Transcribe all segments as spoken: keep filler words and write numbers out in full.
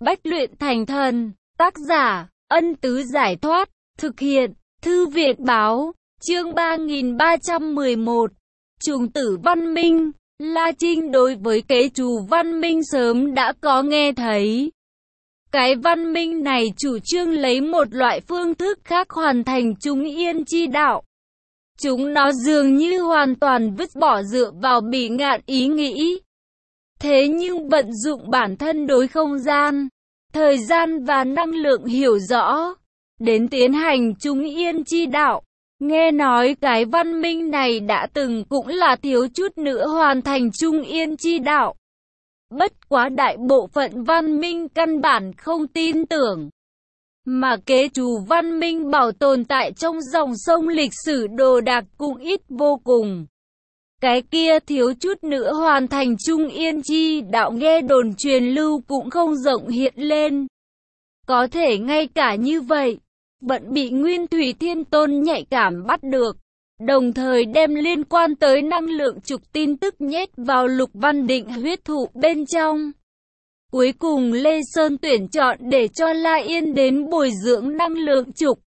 Bách luyện thành thần. Tác giả, Ân Tứ Giải Thoát. Thực hiện, Thư viện Báo. Chương ba nghìn ba trăm mười một. Trùng tử văn minh. La Trinh đối với kế trù văn minh sớm đã có nghe thấy. Cái văn minh này chủ trương lấy một loại phương thức khác hoàn thành chúng yên chi đạo. Chúng nó dường như hoàn toàn vứt bỏ dựa vào bỉ ngạn ý nghĩ. Thế nhưng vận dụng bản thân đối không gian, thời gian và năng lượng hiểu rõ, đến tiến hành chúng yên chi đạo. Nghe nói cái văn minh này đã từng cũng là thiếu chút nữa hoàn thành trung yên chi đạo. Bất quá đại bộ phận văn minh căn bản không tin tưởng. Mà kế trù văn minh bảo tồn tại trong dòng sông lịch sử đồ đạc cũng ít vô cùng. Cái kia thiếu chút nữa hoàn thành trung yên chi đạo nghe đồn truyền lưu cũng không rộng hiện lên. Có thể ngay cả như vậy, vẫn bị Nguyên Thủy Thiên Tôn nhạy cảm bắt được, đồng thời đem liên quan tới năng lượng trục tin tức nhét vào Lục Văn Định huyết thụ bên trong. Cuối cùng Lê Sơn tuyển chọn để cho La Yên đến bồi dưỡng năng lượng trục.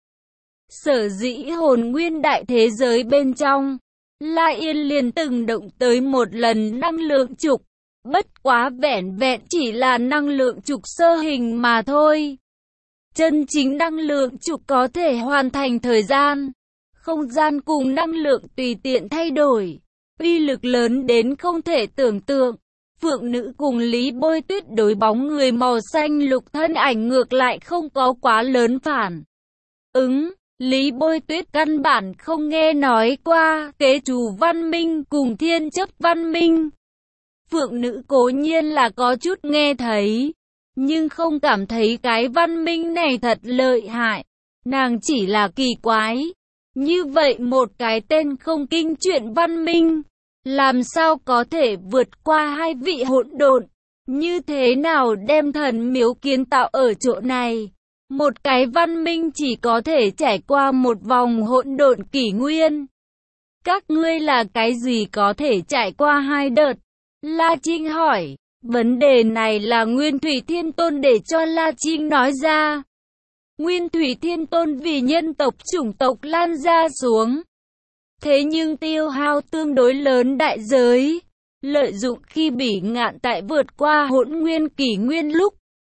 Sở dĩ hồn nguyên đại thế giới bên trong, La Yên liền từng động tới một lần năng lượng trục, bất quá vẻn vẹn chỉ là năng lượng trục sơ hình mà thôi. Chân chính năng lượng trục có thể hoàn thành thời gian, không gian cùng năng lượng tùy tiện thay đổi, uy lực lớn đến không thể tưởng tượng. Phượng Nữ cùng Lý Bôi Tuyết đối bóng người màu xanh lục thân ảnh ngược lại không có quá lớn phản ứng. Lý Bôi Tuyết căn bản không nghe nói qua kế trù văn minh cùng thiên chấp văn minh. Phượng Nữ cố nhiên là có chút nghe thấy, nhưng không cảm thấy cái văn minh này thật lợi hại. Nàng chỉ là kỳ quái, như vậy một cái tên không kinh chuyện văn minh, làm sao có thể vượt qua hai vị hỗn độn? Như thế nào đem thần miếu kiến tạo ở chỗ này? Một cái văn minh chỉ có thể trải qua một vòng hỗn độn kỷ nguyên. Các ngươi là cái gì có thể trải qua hai đợt? La Trinh hỏi. Vấn đề này là Nguyên Thủy Thiên Tôn để cho La Trinh nói ra. Nguyên Thủy Thiên Tôn vì nhân tộc chủng tộc lan ra xuống. Thế nhưng tiêu hao tương đối lớn đại giới. Lợi dụng khi bỉ ngạn tại vượt qua hỗn nguyên kỷ nguyên lúc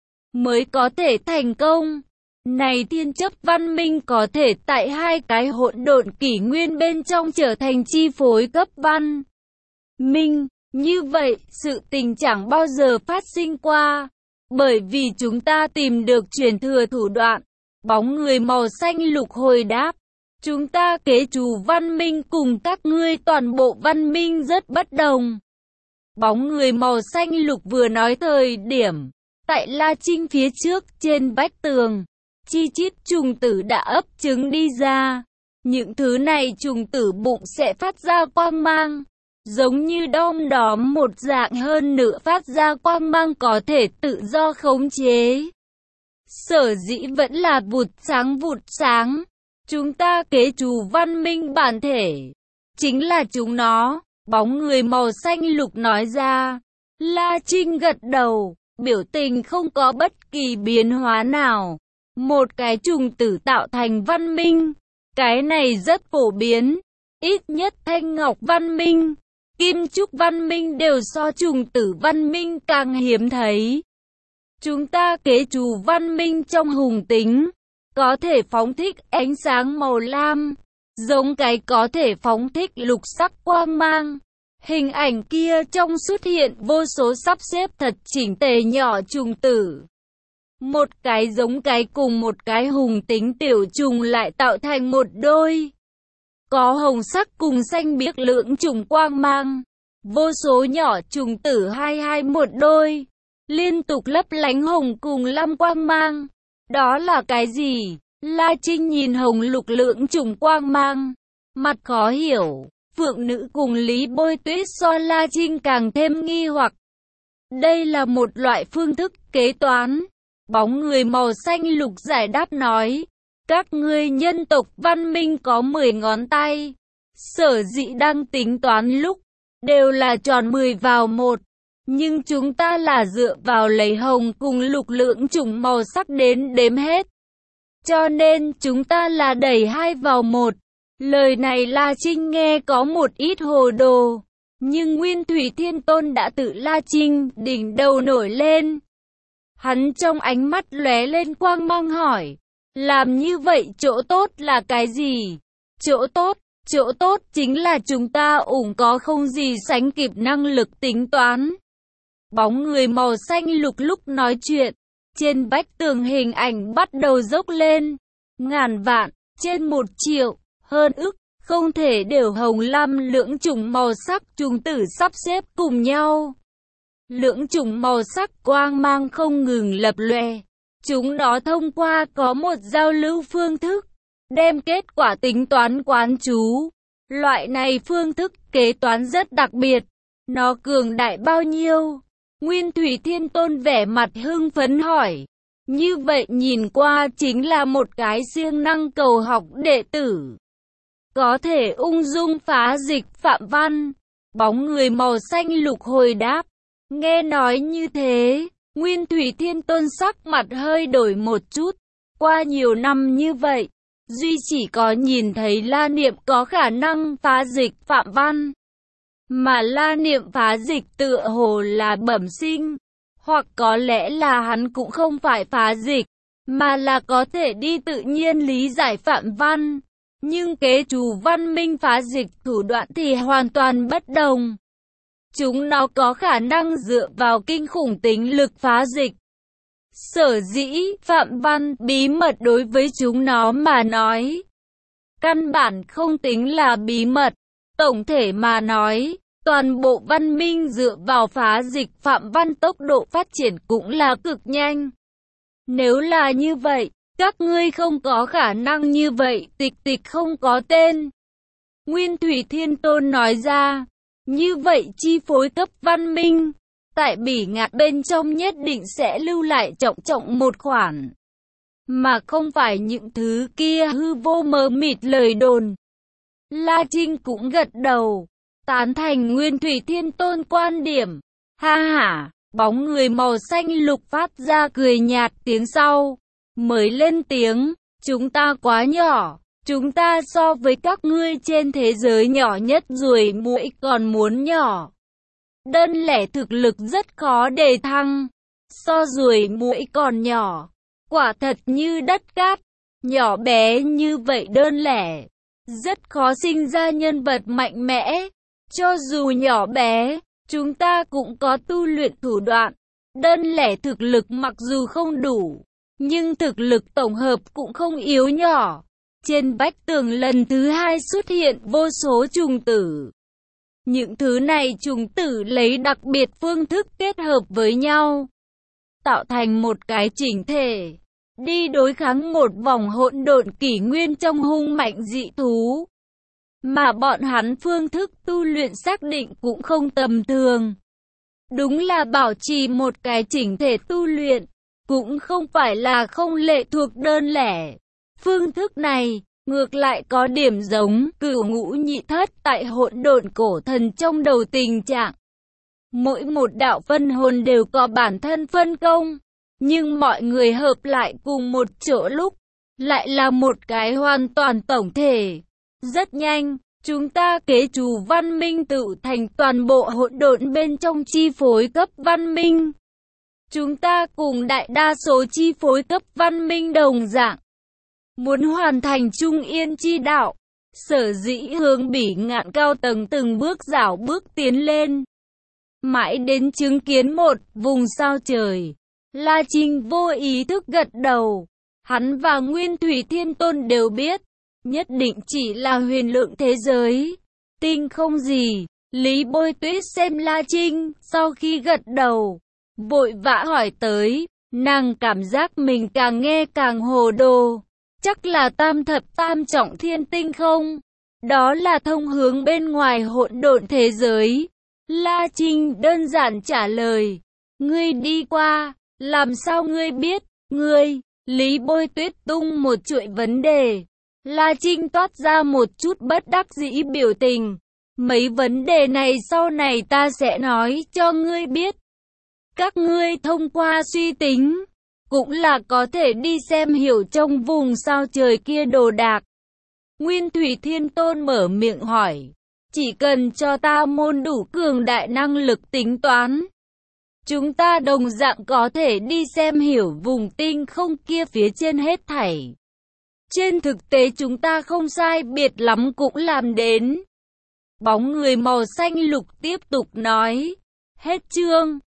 mới có thể thành công. Này thiên chấp văn minh có thể tại hai cái hỗn độn kỷ nguyên bên trong trở thành chi phối cấp văn minh. Như vậy, sự tình chẳng bao giờ phát sinh qua. Bởi vì chúng ta tìm được truyền thừa thủ đoạn. Bóng người màu xanh lục hồi đáp. Chúng ta kế trù văn minh cùng các ngươi toàn bộ văn minh rất bất đồng. Bóng người màu xanh lục vừa nói thời điểm. Tại La Trinh phía trước trên vách tường. Chi chít trùng tử đã ấp trứng đi ra. Những thứ này trùng tử bụng sẽ phát ra quang mang. Giống như đom đóm một dạng hơn nữa phát ra quang mang có thể tự do khống chế. Sở dĩ vẫn là vụt sáng vụt sáng. Chúng ta kế trù văn minh bản thể. Chính là chúng nó. Bóng người màu xanh lục nói ra. La Trinh gật đầu. Biểu tình không có bất kỳ biến hóa nào. Một cái trùng tử tạo thành văn minh. Cái này rất phổ biến. Ít nhất Thanh Ngọc văn minh, Kim Trúc văn minh đều so trùng tử văn minh càng hiếm thấy. Chúng ta kế trù văn minh trong hùng tính, có thể phóng thích ánh sáng màu lam, giống cái có thể phóng thích lục sắc quang mang. Hình ảnh kia trong xuất hiện vô số sắp xếp thật chỉnh tề nhỏ trùng tử. Một cái giống cái cùng một cái hùng tính tiểu trùng lại tạo thành một đôi. Có hồng sắc cùng xanh biếc lưỡng trùng quang mang. Vô số nhỏ trùng tử hai hai một đôi. Liên tục lấp lánh hồng cùng lam quang mang. Đó là cái gì? La Trinh nhìn hồng lục lưỡng trùng quang mang. Mặt khó hiểu. Phượng Nữ cùng Lý Bôi Tuyết so La Trinh càng thêm nghi hoặc. Đây là một loại phương thức kế toán. Bóng người màu xanh lục giải đáp nói. Các ngươi nhân tộc văn minh có mười ngón tay. Sở dĩ đang tính toán lúc, đều là tròn mười vào một. Nhưng chúng ta là dựa vào lấy hồng cùng lục lượng chủng màu sắc đến đếm hết. Cho nên chúng ta là đẩy hai vào một. Lời này La Trinh nghe có một ít hồ đồ. Nhưng Nguyên Thủy Thiên Tôn đã tự La Trinh, đỉnh đầu nổi lên. Hắn trong ánh mắt lóe lên quang mang hỏi. Làm như vậy chỗ tốt là cái gì? Chỗ tốt, chỗ tốt chính là chúng ta ủng có không gì sánh kịp năng lực tính toán. Bóng người màu xanh lục lúc nói chuyện, trên vách tường hình ảnh bắt đầu dốc lên. Ngàn vạn, trên một triệu, hơn ức, không thể đều hồng lam lưỡng chủng màu sắc trùng tử sắp xếp cùng nhau. Lưỡng chủng màu sắc quang mang không ngừng lập lòe. Chúng nó thông qua có một giao lưu phương thức, đem kết quả tính toán quán chú. Loại này phương thức kế toán rất đặc biệt. Nó cường đại bao nhiêu? Nguyên Thủy Thiên Tôn vẻ mặt hưng phấn hỏi. Như vậy nhìn qua chính là một cái siêng năng cầu học đệ tử. Có thể ung dung phá dịch phạm văn. Bóng người màu xanh lục hồi đáp. Nghe nói như thế, Nguyên Thủy Thiên Tôn sắc mặt hơi đổi một chút. Qua nhiều năm như vậy, duy chỉ có nhìn thấy La Niệm có khả năng phá dịch phạm văn. Mà La Niệm phá dịch tựa hồ là bẩm sinh. Hoặc có lẽ là hắn cũng không phải phá dịch, mà là có thể đi tự nhiên lý giải phạm văn. Nhưng kế chủ văn minh phá dịch thủ đoạn thì hoàn toàn bất đồng. Chúng nó có khả năng dựa vào kinh khủng tính lực phá dịch. Sở dĩ phạm văn bí mật đối với chúng nó mà nói, căn bản không tính là bí mật. Tổng thể mà nói, toàn bộ văn minh dựa vào phá dịch phạm văn tốc độ phát triển cũng là cực nhanh. Nếu là như vậy, các ngươi không có khả năng như vậy, tịch tịch không có tên. Nguyên Thủy Thiên Tôn nói ra, như vậy chi phối cấp văn minh, tại bỉ ngạn bên trong nhất định sẽ lưu lại trọng trọng một khoản. Mà không phải những thứ kia hư vô mờ mịt lời đồn. La Trinh cũng gật đầu, tán thành Nguyên Thủy Thiên Tôn quan điểm. Ha ha, bóng người màu xanh lục phát ra cười nhạt tiếng sau. Mới lên tiếng, chúng ta quá nhỏ, chúng ta so với các ngươi trên thế giới nhỏ nhất ruồi muỗi còn muốn nhỏ. Đơn lẻ thực lực rất khó đề thăng, so ruồi muỗi còn nhỏ, quả thật như đất cát, nhỏ bé như vậy đơn lẻ, rất khó sinh ra nhân vật mạnh mẽ. Cho dù nhỏ bé, chúng ta cũng có tu luyện thủ đoạn, đơn lẻ thực lực mặc dù không đủ, nhưng thực lực tổng hợp cũng không yếu nhỏ. Trên vách tường lần thứ hai xuất hiện vô số trùng tử. Những thứ này trùng tử lấy đặc biệt phương thức kết hợp với nhau, tạo thành một cái chỉnh thể, đi đối kháng một vòng hỗn độn kỷ nguyên trong hung mạnh dị thú. Mà bọn hắn phương thức tu luyện xác định cũng không tầm thường. Đúng là bảo trì một cái chỉnh thể tu luyện, cũng không phải là không lệ thuộc đơn lẻ. Phương thức này, ngược lại có điểm giống cửu ngũ nhị thất tại hỗn độn cổ thần trong đầu tình trạng. Mỗi một đạo phân hồn đều có bản thân phân công, nhưng mọi người hợp lại cùng một chỗ lúc, lại là một cái hoàn toàn tổng thể. Rất nhanh, chúng ta kế chủ văn minh tự thành toàn bộ hỗn độn bên trong chi phối cấp văn minh. Chúng ta cùng đại đa số chi phối cấp văn minh đồng dạng, muốn hoàn thành trung yên chi đạo, sở dĩ hướng bỉ ngạn cao tầng từng bước rảo bước tiến lên. Mãi đến chứng kiến một vùng sao trời, La Trinh vô ý thức gật đầu. Hắn và Nguyên Thủy Thiên Tôn đều biết, nhất định chỉ là huyền lượng thế giới, tinh không gì. Lý Bôi Tuyết xem La Trinh, sau khi gật đầu, vội vã hỏi tới, nàng cảm giác mình càng nghe càng hồ đồ. Chắc là tam thập tam trọng thiên tinh không? Đó là thông hướng bên ngoài hỗn độn thế giới. La Trinh đơn giản trả lời, ngươi đi qua, làm sao ngươi biết, ngươi? Lý Bôi Tuyết tung một chuỗi vấn đề. La Trinh toát ra một chút bất đắc dĩ biểu tình. Mấy vấn đề này sau này ta sẽ nói cho ngươi biết. Các ngươi thông qua suy tính, cũng là có thể đi xem hiểu trong vùng sao trời kia đồ đạc. Nguyên Thủy Thiên Tôn mở miệng hỏi, chỉ cần cho ta môn đủ cường đại năng lực tính toán, chúng ta đồng dạng có thể đi xem hiểu vùng tinh không kia phía trên hết thảy. Trên thực tế chúng ta không sai biệt lắm cũng làm đến. Bóng người màu xanh lục tiếp tục nói, hết chương.